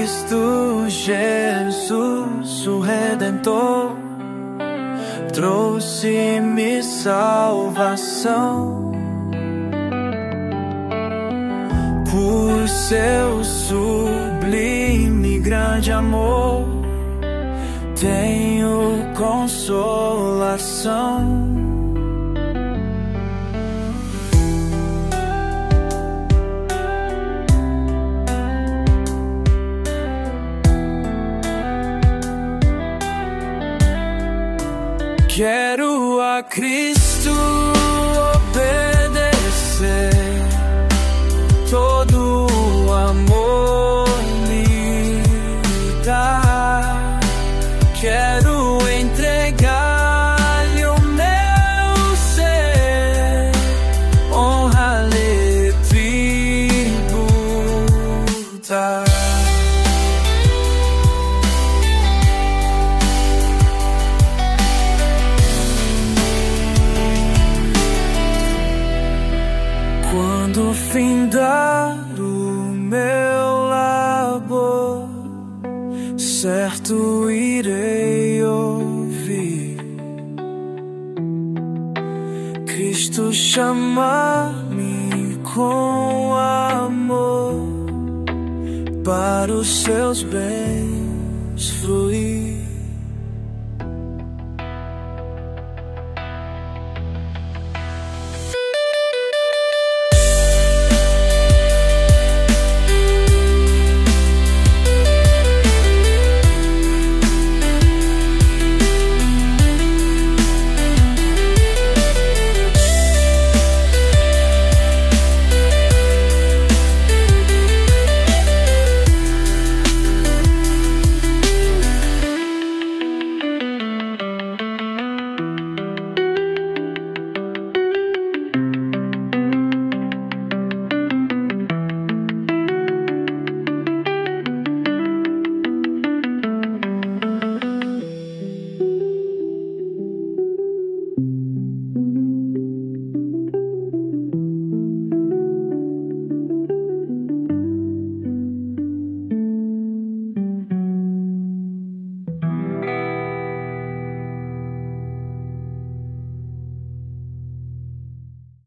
Cristo Jesus, o Redentor, trouxe-me salvação. Por seu sublime e grande amor, tenho consolação. Quero a Cristo obedecer, todo o amor me dar. Quero entregar-lhe o meu ser, honra-lhe, tributar. Quando findar o meu labor, certo irei ouvir Cristo chamar-me com amor para os seus bens fluir.